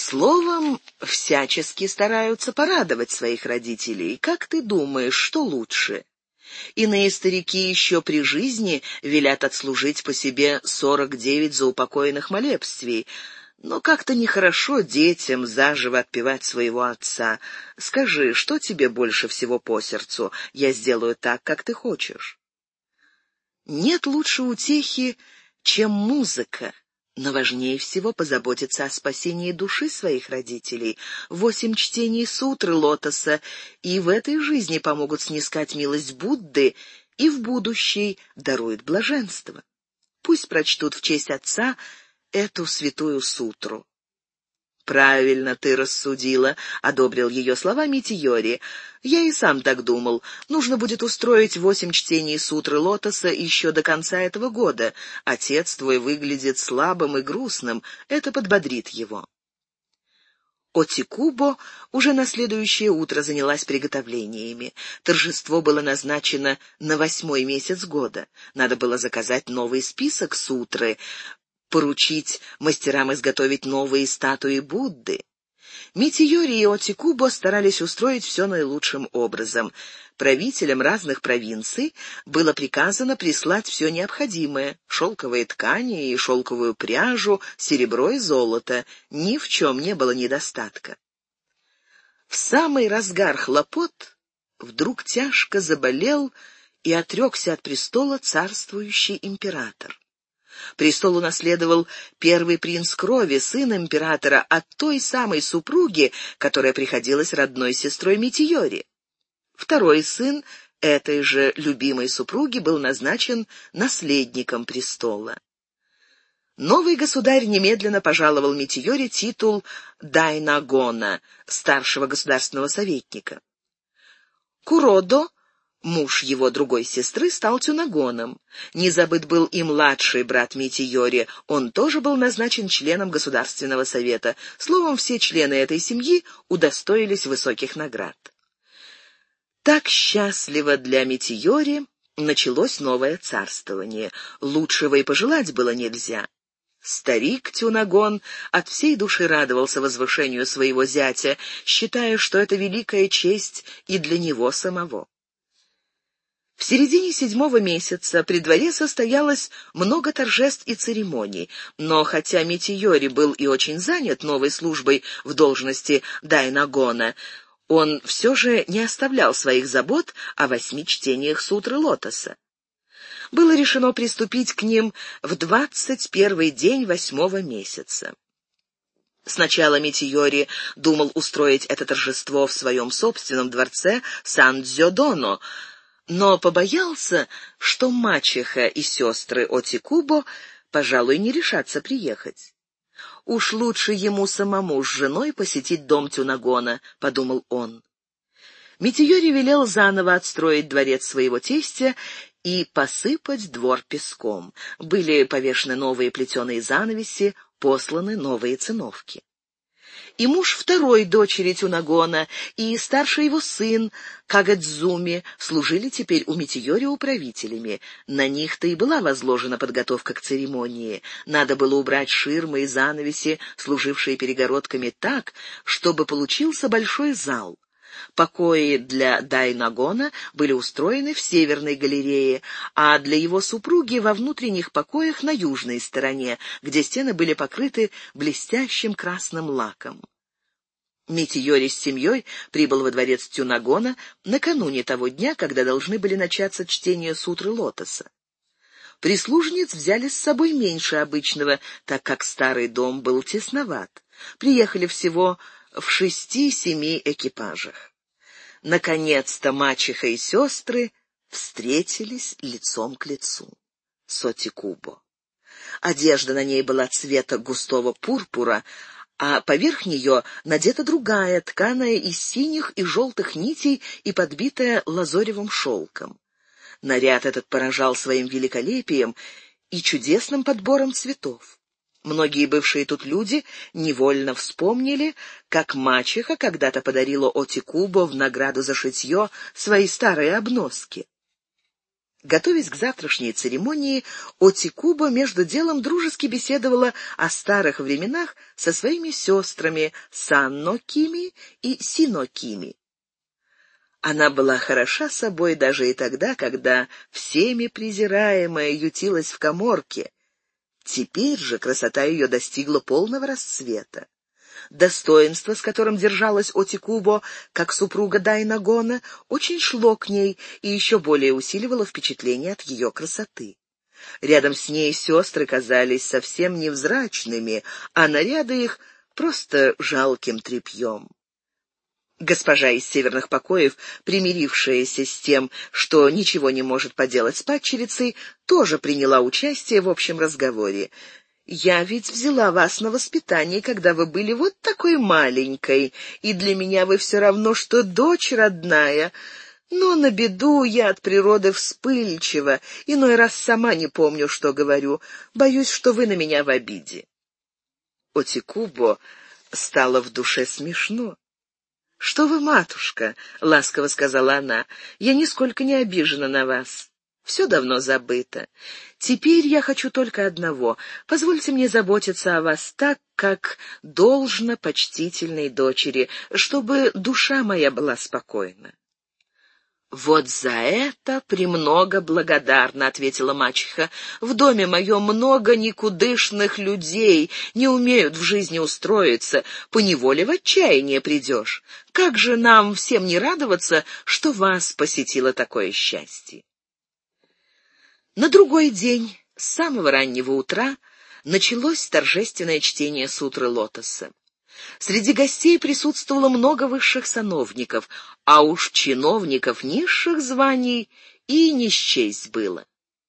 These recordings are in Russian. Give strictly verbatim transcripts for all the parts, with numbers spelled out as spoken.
Словом, всячески стараются порадовать своих родителей. Как ты думаешь, что лучше? Иные старики еще при жизни велят отслужить по себе сорок девять заупокоенных молебствий, но как-то нехорошо детям заживо отпевать своего отца. Скажи, что тебе больше всего по сердцу? Я сделаю так, как ты хочешь. Нет лучше утехи, чем музыка. Но важнее всего позаботиться о спасении души своих родителей. Восемь чтений сутры лотоса и в этой жизни помогут снискать милость Будды, и в будущей даруют блаженство. Пусть прочтут в честь отца эту святую сутру. «Правильно ты рассудила», — одобрил ее слова Митийори. «Я и сам так думал. Нужно будет устроить восемь чтений сутры лотоса еще до конца этого года. Отец твой выглядит слабым и грустным. Это подбодрит его». Отикубо уже на следующее утро занялась приготовлениями. Торжество было назначено на восьмой месяц года. Надо было заказать новый список сутры, поручить мастерам изготовить новые статуи Будды. Митийори и Отикубо старались устроить все наилучшим образом. Правителям разных провинций было приказано прислать все необходимое — шелковые ткани и шелковую пряжу, серебро и золото. Ни в чем не было недостатка. В самый разгар хлопот вдруг тяжко заболел и отрекся от престола царствующий император. Престол унаследовал первый принц крови, сын императора, от той самой супруги, которая приходилась родной сестрой Митийори. Второй сын этой же любимой супруги был назначен наследником престола. Новый государь немедленно пожаловал Митийори титул дайнагона, старшего государственного советника. Куродо, муж его другой сестры, стал тюнагоном. Не забыт был и младший брат Митийори, он тоже был назначен членом Государственного совета. Словом, все члены этой семьи удостоились высоких наград. Так счастливо для Митийори началось новое царствование. Лучшего и пожелать было нельзя. Старик Тюнагон от всей души радовался возвышению своего зятя, считая, что это великая честь и для него самого. В середине седьмого месяца при дворе состоялось много торжеств и церемоний, но хотя Митийори был и очень занят новой службой в должности дайнагона, он все же не оставлял своих забот о восьми чтениях сутры лотоса. Было решено приступить к ним в двадцать первый день восьмого месяца. Сначала Митийори думал устроить это торжество в своем собственном дворце Сан-Дзёдоно, но побоялся, что мачеха и сестры Отикубо, пожалуй, не решатся приехать. «Уж лучше ему самому с женой посетить дом Тюнагона», — подумал он. Митийори велел заново отстроить дворец своего тестя и посыпать двор песком. Были повешены новые плетеные занавеси, посланы новые циновки. И муж второй дочери Тюнагона, и старший его сын Кагадзуми служили теперь у Митийори управителями. На них-то и была возложена подготовка к церемонии. Надо было убрать ширмы и занавеси, служившие перегородками, так, чтобы получился большой зал. Покои для дайнагона были устроены в северной галерее, а для его супруги во внутренних покоях на южной стороне, где стены были покрыты блестящим красным лаком. Митийори с семьей прибыл во дворец Тюнагона накануне того дня, когда должны были начаться чтения сутры лотоса. Прислужниц взяли с собой меньше обычного, так как старый дом был тесноват. Приехали всего в шести-семи экипажах. Наконец-то мачеха и сестры встретились лицом к лицу с Отикубо. Одежда на ней была цвета густого пурпура, а поверх нее надета другая, тканая из синих и желтых нитей и подбитая лазоревым шелком. Наряд этот поражал своим великолепием и чудесным подбором цветов. Многие бывшие тут люди невольно вспомнили, как мачеха когда-то подарила Отикубо в награду за шитье свои старые обноски. Готовясь к завтрашней церемонии, Отикубо между делом дружески беседовала о старых временах со своими сестрами Санно Кими и Сино Кими. Она была хороша собой даже и тогда, когда всеми презираемая ютилась в каморке. Теперь же красота ее достигла полного расцвета. Достоинство, с которым держалась Отикубо, как супруга Дайнагона, очень шло к ней и еще более усиливало впечатление от ее красоты. Рядом с ней сестры казались совсем невзрачными, а наряды их просто жалким тряпьем. Госпожа из северных покоев, примирившаяся с тем, что ничего не может поделать с падчерицей, тоже приняла участие в общем разговоре. «Я ведь взяла вас на воспитание, когда вы были вот такой маленькой, и для меня вы все равно, что дочь родная. Но на беду я от природы вспыльчива, иной раз сама не помню, что говорю. Боюсь, что вы на меня в обиде». Отикубо стало в душе смешно. «Что вы, матушка?» — ласково сказала она. «Я нисколько не обижена на вас. Все давно забыто. Теперь я хочу только одного. Позвольте мне заботиться о вас так, как должно почтительной дочери, чтобы душа моя была спокойна». «Вот за это премного благодарна», — ответила мачеха. «В доме моем много никудышных людей, не умеют в жизни устроиться, поневоле в отчаяние придешь. Как же нам всем не радоваться, что вас посетило такое счастье?» На другой день, с самого раннего утра, началось торжественное чтение сутры лотоса. Среди гостей присутствовало много высших сановников, а уж чиновников низших званий и не счесть было.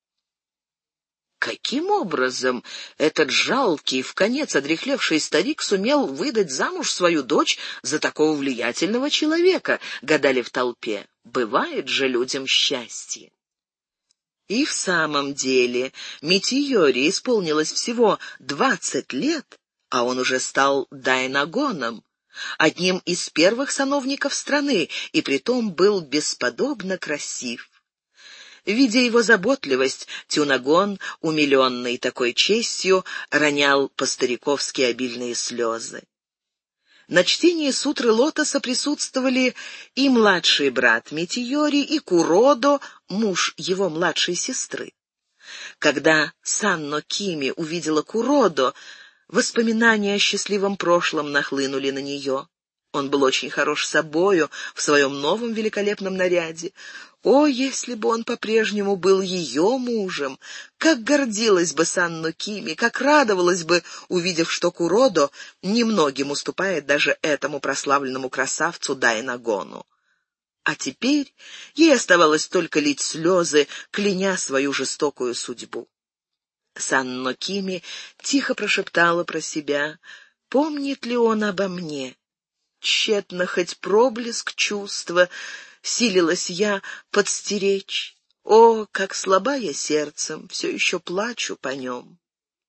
Каким образом этот жалкий, вконец одряхлевший старик сумел выдать замуж свою дочь за такого влиятельного человека, гадали в толпе. Бывает же людям счастье. И в самом деле Митийори исполнилось всего двадцать лет, а он уже стал дайнагоном, одним из первых сановников страны, и притом был бесподобно красив. Видя его заботливость, Тюнагон, умиленный такой честью, ронял по-стариковски обильные слезы. На чтении сутры лотоса присутствовали и младший брат Митийори, и Куродо, муж его младшей сестры. Когда Санно Кими увидела Куродо, воспоминания о счастливом прошлом нахлынули на нее. Он был очень хорош собою в своем новом великолепном наряде. О, если бы он по-прежнему был ее мужем! Как гордилась бы Санно Кими, как радовалась бы, увидев, что Куродо немногим уступает даже этому прославленному красавцу Дайнагону. А теперь ей оставалось только лить слезы, кляня свою жестокую судьбу. Санно Кими тихо прошептала про себя: «Помнит ли он обо мне?» Тщетно хоть проблеск чувства силилась я подстеречь. О, как слаба я сердцем, все еще плачу по нем.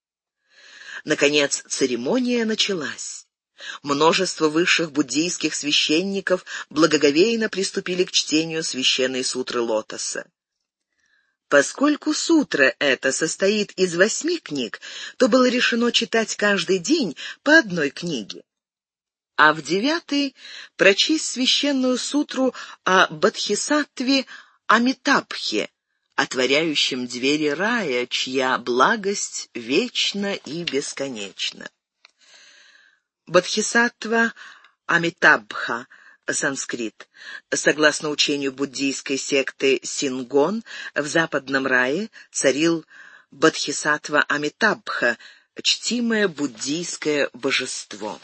Наконец церемония началась. Множество высших буддийских священников благоговейно приступили к чтению священной сутры лотоса. Поскольку сутра эта состоит из восьми книг, то было решено читать каждый день по одной книге, а в девятый прочесть священную сутру о Бодхисаттве Амитабхе, отворяющем двери рая, чья благость вечна и бесконечна. Бодхисаттва Амитабха, санскрит. Согласно учению буддийской секты Сингон, в западном рае царил Бодхисаттва Амитабха, чтимое буддийское божество.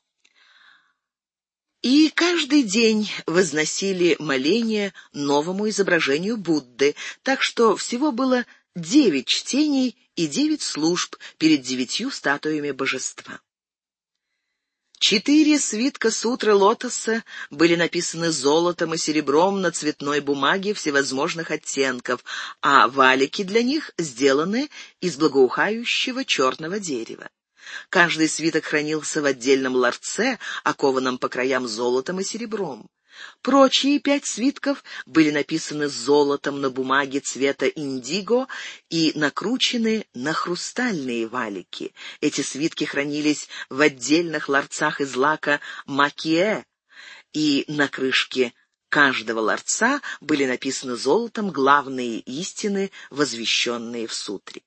И каждый день возносили моления новому изображению Будды, так что всего было девять чтений и девять служб перед девятью статуями божества. Четыре свитка сутры лотоса были написаны золотом и серебром на цветной бумаге всевозможных оттенков, а валики для них сделаны из благоухающего черного дерева. Каждый свиток хранился в отдельном ларце, окованном по краям золотом и серебром. Прочие пять свитков были написаны золотом на бумаге цвета индиго и накручены на хрустальные валики. Эти свитки хранились в отдельных ларцах из лака макиэ, и на крышке каждого ларца были написаны золотом главные истины, возвещенные в сутре.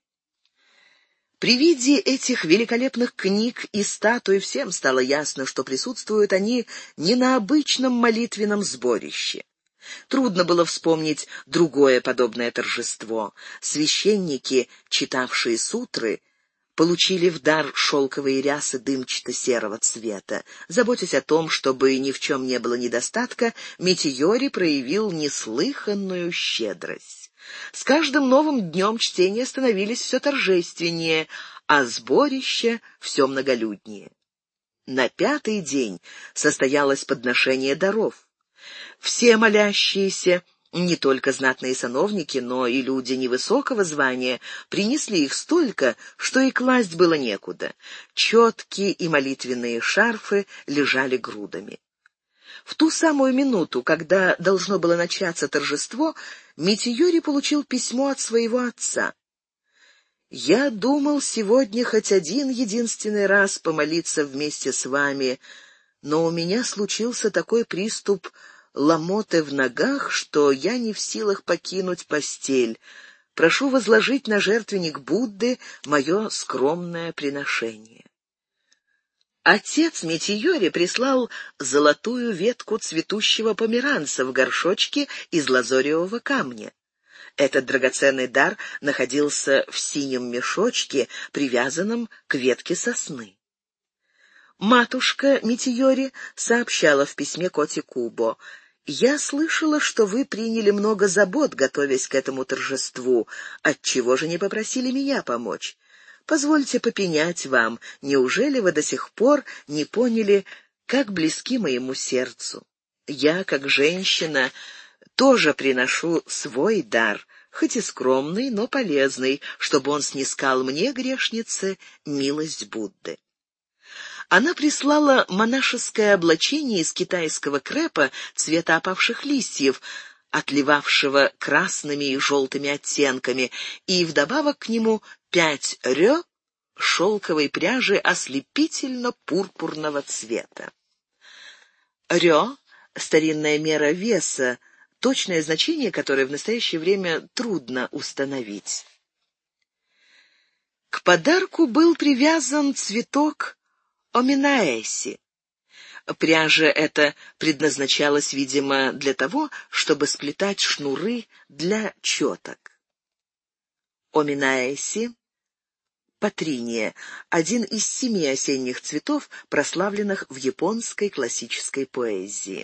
При виде этих великолепных книг и статуй всем стало ясно, что присутствуют они не на обычном молитвенном сборище. Трудно было вспомнить другое подобное торжество. Священники, читавшие сутры, получили в дар шелковые рясы дымчато-серого цвета. Заботясь о том, чтобы ни в чем не было недостатка, Метейори проявил неслыханную щедрость. С каждым новым днем чтения становились все торжественнее, а сборища все многолюднее. На пятый день состоялось подношение даров. Все молящиеся, не только знатные сановники, но и люди невысокого звания, принесли их столько, что и класть было некуда. Четки и молитвенные шарфы лежали грудами. В ту самую минуту, когда должно было начаться торжество, Метейори получил письмо от своего отца. «Я думал сегодня хоть один единственный раз помолиться вместе с вами, но у меня случился такой приступ ломоты в ногах, что я не в силах покинуть постель. Прошу возложить на жертвенник Будды мое скромное приношение». Отец Метейори прислал золотую ветку цветущего померанца в горшочке из лазоревого камня. Этот драгоценный дар находился в синем мешочке, привязанном к ветке сосны. Матушка Метейори сообщала в письме Коти Кубо: «Я слышала, что вы приняли много забот, готовясь к этому торжеству. Отчего же не попросили меня помочь? Позвольте попенять вам, неужели вы до сих пор не поняли, как близки моему сердцу? Я, как женщина, тоже приношу свой дар, хоть и скромный, но полезный, чтобы он снискал мне, грешнице, милость Будды». Она прислала монашеское облачение из китайского крепа цвета опавших листьев, отливавшего красными и желтыми оттенками, и вдобавок к нему пять рё шелковой пряжи ослепительно-пурпурного цвета. Рё — старинная мера веса, точное значение которой в настоящее время трудно установить. К подарку был привязан цветок оминаэси. Пряжа эта предназначалась, видимо, для того, чтобы сплетать шнуры для четок. Оминаэси — патриния, один из семи осенних цветов, прославленных в японской классической поэзии.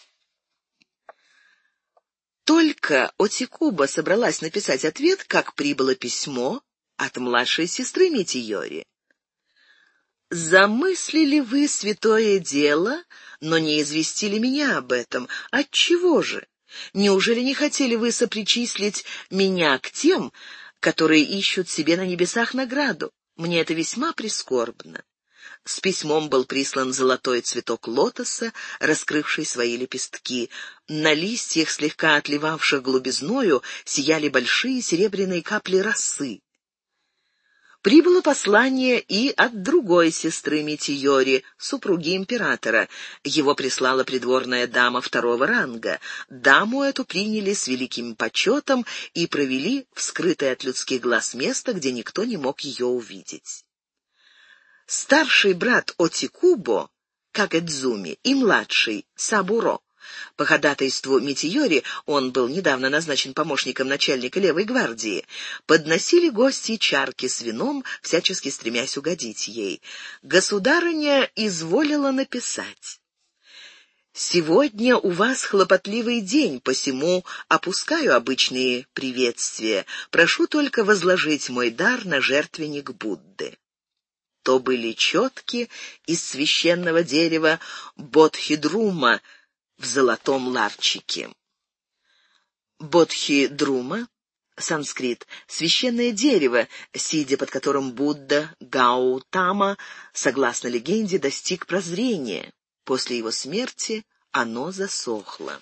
Только Отикуба собралась написать ответ, как прибыло письмо от младшей сестры Метейори. «Замыслили вы святое дело, но не известили меня об этом. Отчего же? Неужели не хотели вы сопричислить меня к тем, которые ищут себе на небесах награду? Мне это весьма прискорбно». С письмом был прислан золотой цветок лотоса, раскрывший свои лепестки. На листьях, слегка отливавших голубизною, сияли большие серебряные капли росы. Прибыло послание и от другой сестры Метейори, супруги императора. Его прислала придворная дама второго ранга. Даму эту приняли с великим почетом и провели в скрытое от людских глаз место, где никто не мог ее увидеть. Старший брат Отикубо, Кагэдзуми, и младший Сабуро. По ходатайству Метейори, он был недавно назначен помощником начальника левой гвардии, подносили гости чарки с вином, всячески стремясь угодить ей. Государыня изволила написать: «Сегодня у вас хлопотливый день, посему опускаю обычные приветствия. Прошу только возложить мой дар на жертвенник Будды». То были четки из священного дерева бодхидрума в золотом ларчике. Бодхидрума Санскрит — священное дерево, сидя под которым Будда Гаутама, согласно легенде, достиг прозрения. После его смерти оно засохло.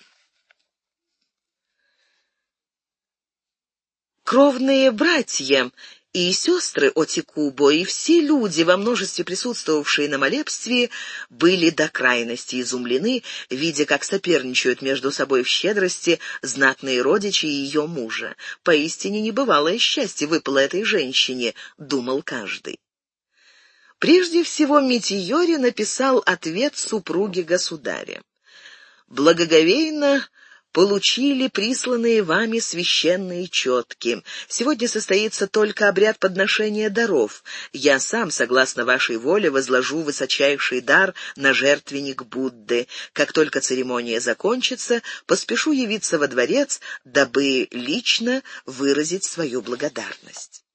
Кровные братья и сестры Отикубо и все люди, во множестве присутствовавшие на молебстве, были до крайности изумлены, видя, как соперничают между собой в щедрости знатные родичи ее мужа. Поистине небывалое счастье выпало этой женщине, думал каждый. Прежде всего Митийори написал ответ супруге государя. «Благоговейно получили присланные вами священные четки. Сегодня состоится только обряд подношения даров. Я сам, согласно вашей воле, возложу высочайший дар на жертвенник Будды. Как только церемония закончится, поспешу явиться во дворец, дабы лично выразить свою благодарность».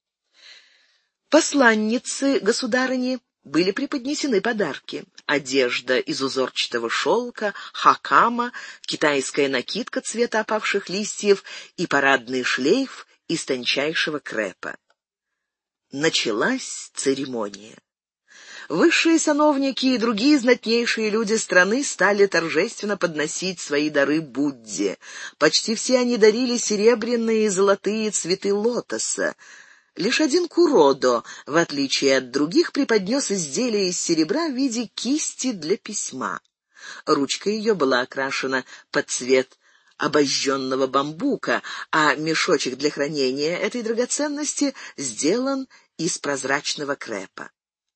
Посланнице государыни были преподнесены подарки: одежда из узорчатого шелка, хакама, китайская накидка цвета опавших листьев и парадный шлейф из тончайшего крепа. Началась церемония. Высшие сановники и другие знатнейшие люди страны стали торжественно подносить свои дары Будде. Почти все они дарили серебряные и золотые цветы лотоса. Лишь один Куродо, в отличие от других, преподнес изделие из серебра в виде кисти для письма. Ручка ее была окрашена под цвет обожженного бамбука, а мешочек для хранения этой драгоценности сделан из прозрачного крепа.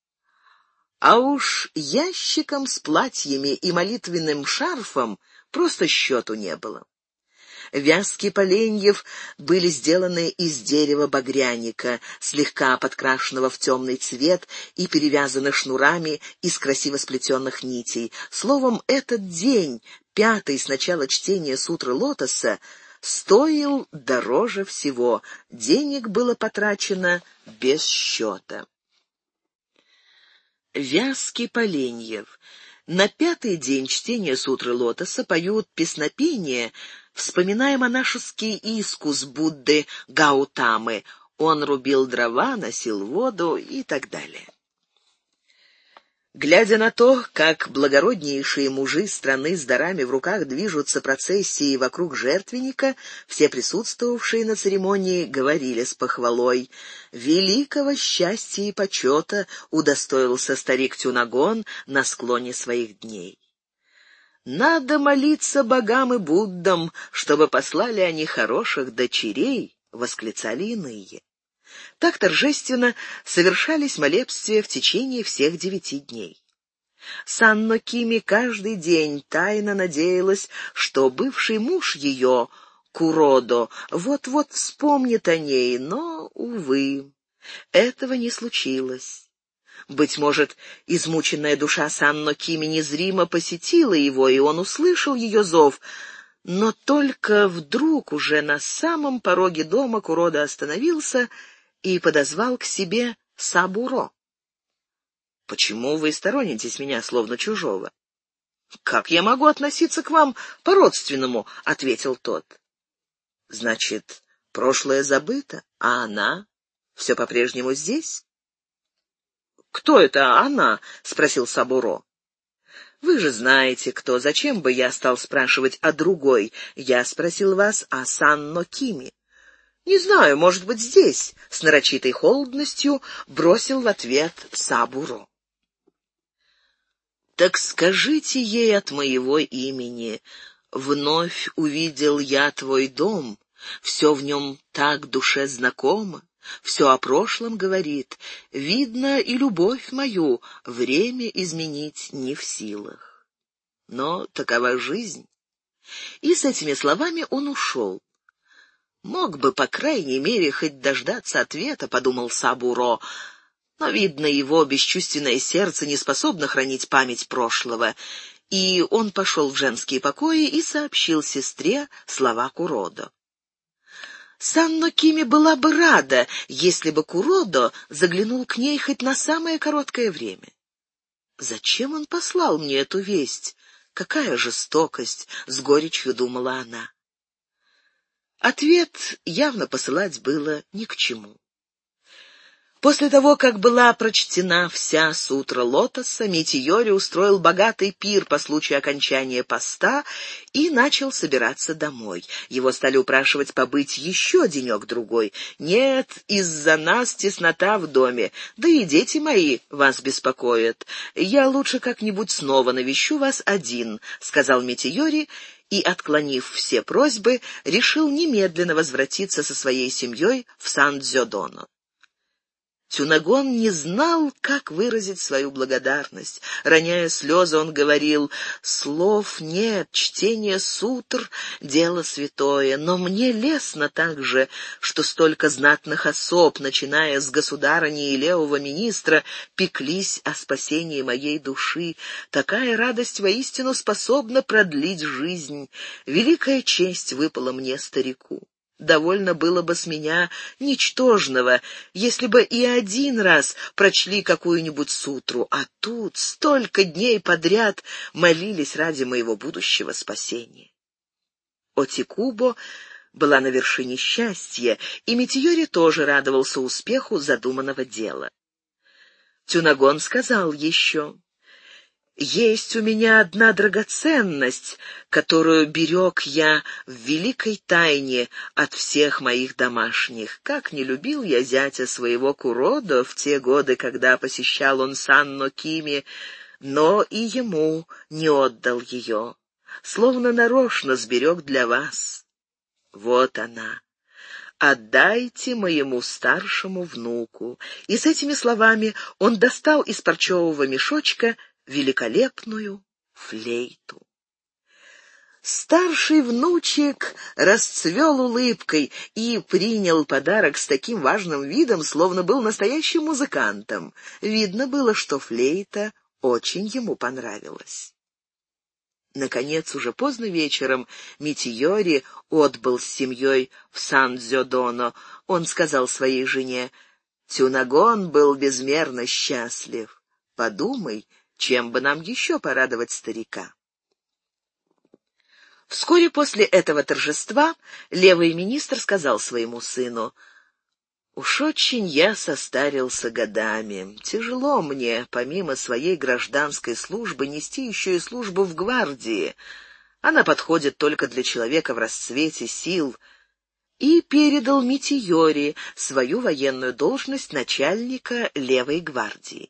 А уж ящиком с платьями и молитвенным шарфом просто счету не было. Вязки поленьев были сделаны из дерева багряника, слегка подкрашенного в темный цвет и перевязаны шнурами из красиво сплетенных нитей. Словом, этот день, пятый с начала чтения сутры лотоса, стоил дороже всего. Денег было потрачено без счета. Вязки поленьев. На пятый день чтения сутры лотоса поют песнопения, вспоминая монашеский искус Будды Гаутамы. Он рубил дрова, носил воду и так далее. Глядя на то, как благороднейшие мужи страны с дарами в руках движутся процессией вокруг жертвенника, все присутствовавшие на церемонии говорили с похвалой: «Великого счастья и почета удостоился старик Тюнагон на склоне своих дней. Надо молиться богам и Буддам, чтобы послали они хороших дочерей», — восклицали иные. Так торжественно совершались молебствия в течение всех девяти дней. Санно Кими каждый день тайно надеялась, что бывший муж ее, Куродо, вот-вот вспомнит о ней, но, увы, этого не случилось. Быть может, измученная душа Санно Кими незримо посетила его, и он услышал ее зов, но только вдруг уже на самом пороге дома Куродо остановился и подозвал к себе Сабуро. «Почему вы сторонитесь меня, словно чужого?» «Как я могу относиться к вам по-родственному?» — ответил тот. «Значит, прошлое забыто, а она все по-прежнему здесь?» «Кто это она?» — спросил Сабуро. «Вы же знаете, кто. Зачем бы я стал спрашивать о другой? Я спросил вас о Санно Кими». «Не знаю, может быть, здесь», — с нарочитой холодностью бросил в ответ Сабуро. «Так скажите ей от моего имени: вновь увидел я твой дом, все в нем так душе знакомо, все о прошлом говорит, видно, и любовь мою время изменить не в силах. Но такова жизнь». И с этими словами он ушел. «Мог бы, по крайней мере, хоть дождаться ответа», — подумал Сабуро, но, видно, его бесчувственное сердце не способно хранить память прошлого, и он пошел в женские покои и сообщил сестре слова Куродо. Санно Кими была бы рада, если бы Куродо заглянул к ней хоть на самое короткое время. «Зачем он послал мне эту весть? Какая жестокость!» — с горечью думала она. Ответ явно посылать было ни к чему. После того, как была прочтена вся сутра лотоса, Митийори устроил богатый пир по случаю окончания поста и начал собираться домой. Его стали упрашивать побыть еще денек-другой. «Нет, из-за нас теснота в доме, да и дети мои вас беспокоят. Я лучше как-нибудь снова навещу вас один», — сказал Митийори, и, отклонив все просьбы, решил немедленно возвратиться со своей семьей в Сан-Дзёдоно. Цюнагон не знал, как выразить свою благодарность. Роняя слезы, он говорил: «Слов нет, чтение сутр — дело святое, но мне лестно также, что столько знатных особ, начиная с государыни и левого министра, пеклись о спасении моей души. Такая радость воистину способна продлить жизнь. Великая честь выпала мне, старику. Довольно было бы с меня ничтожного, если бы и один раз прочли какую-нибудь сутру, а тут столько дней подряд молились ради моего будущего спасения». Отикубо была на вершине счастья, и Митийори тоже радовался успеху задуманного дела. Цюнагон сказал еще: «Есть у меня одна драгоценность, которую берег я в великой тайне от всех моих домашних. Как не любил я зятя своего Куродо в те годы, когда посещал он Санно-Кими, но и ему не отдал ее. Словно нарочно сберег для вас. Вот она. Отдайте моему старшему внуку». И с этими словами он достал из парчевого мешочка великолепную флейту. Старший внучек расцвел улыбкой и принял подарок с таким важным видом, словно был настоящим музыкантом. Видно было, что флейта очень ему понравилась. Наконец, уже поздно вечером Митийори отбыл с семьей в Сан-Дзёдоно. Он сказал своей жене: «Цюнагон был безмерно счастлив. Подумай, чем бы нам еще порадовать старика». Вскоре после этого торжества левый министр сказал своему сыну: «Уж очень я состарился годами. Тяжело мне, помимо своей гражданской службы, нести еще и службу в гвардии. Она подходит только для человека в расцвете сил». И передал Митийори свою военную должность начальника левой гвардии.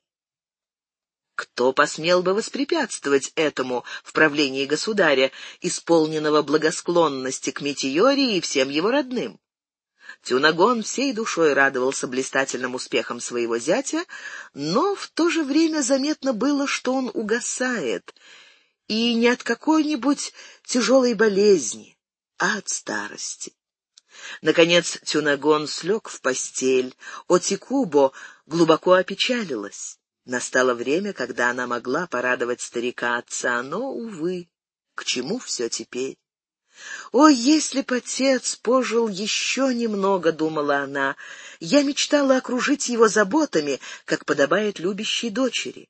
Кто посмел бы воспрепятствовать этому в правлении государя, исполненного благосклонности к Митийори и всем его родным? Цюнагон всей душой радовался блистательным успехам своего зятя, но в то же время заметно было, что он угасает, и не от какой-нибудь тяжелой болезни, а от старости. Наконец Цюнагон слег в постель. Отикубо глубоко опечалилась. Настало время, когда она могла порадовать старика отца, но, увы, к чему все теперь? «О, если б отец пожил еще немного, — думала она, — я мечтала окружить его заботами, как подобает любящей дочери».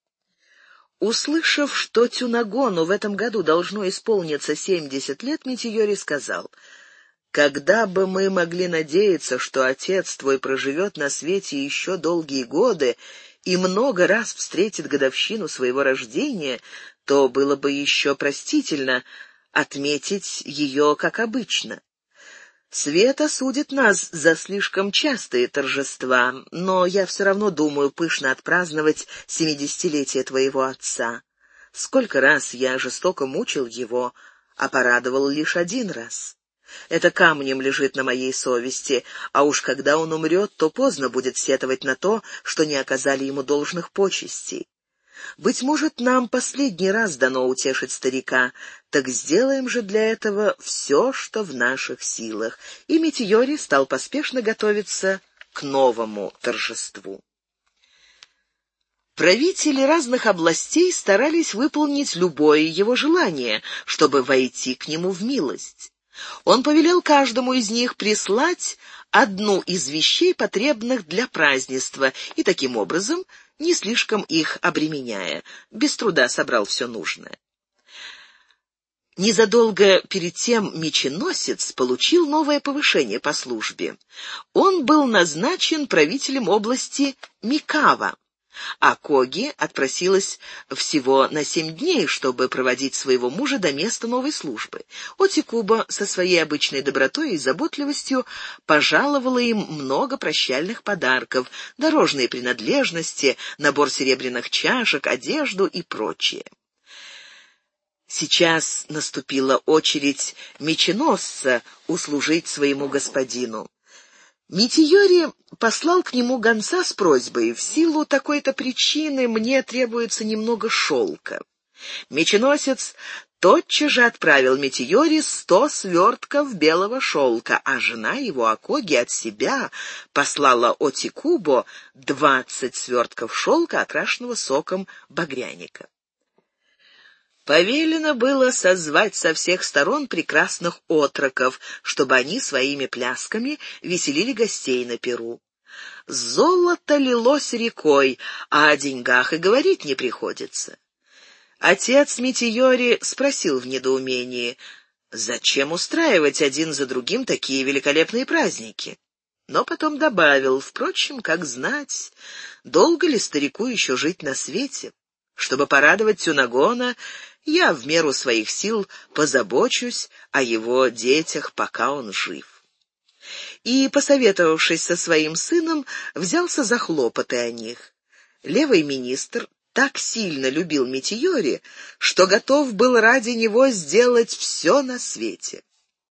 Услышав, что Цюнагону в этом году должно исполниться семьдесят лет, Митийори сказал: «Когда бы мы могли надеяться, что отец твой проживет на свете еще долгие годы и много раз встретит годовщину своего рождения, то было бы еще простительно отметить ее как обычно. Свет осудит нас за слишком частые торжества, но я все равно думаю пышно отпраздновать семидесятилетие твоего отца. Сколько раз я жестоко мучил его, а порадовал лишь один раз. Это камнем лежит на моей совести, а уж когда он умрет, то поздно будет сетовать на то, что не оказали ему должных почестей. Быть может, нам последний раз дано утешить старика, так сделаем же для этого все, что в наших силах». И Митийори стал поспешно готовиться к новому торжеству. Правители разных областей старались выполнить любое его желание, чтобы войти к нему в милость. Он повелел каждому из них прислать одну из вещей, потребных для празднества, и таким образом, не слишком их обременяя, без труда собрал все нужное. Незадолго перед тем меченосец получил новое повышение по службе. Он был назначен правителем области Микава, а Коги отпросилась всего на семь дней, чтобы проводить своего мужа до места новой службы. Отикуба со своей обычной добротой и заботливостью пожаловала им много прощальных подарков, дорожные принадлежности, набор серебряных чашек, одежду и прочее. Сейчас наступила очередь меченосца услужить своему господину. Митийори послал к нему гонца с просьбой: «В силу такой-то причины мне требуется немного шелка». Меченосец тотчас же отправил Митийори сто свертков белого шелка, а жена его Акоги от себя послала Отикубо двадцать свертков шелка, окрашенного соком багряника. Повелено было созвать со всех сторон прекрасных отроков, чтобы они своими плясками веселили гостей на пиру. Золото лилось рекой, а о деньгах и говорить не приходится. Отец Митийори спросил в недоумении: зачем устраивать один за другим такие великолепные праздники? Но потом добавил: впрочем, как знать, долго ли старику еще жить на свете? Чтобы порадовать Тюнагона, я в меру своих сил позабочусь о его детях, пока он жив. И, посоветовавшись со своим сыном, взялся за хлопоты о них. Левый министр так сильно любил Митийори, что готов был ради него сделать все на свете.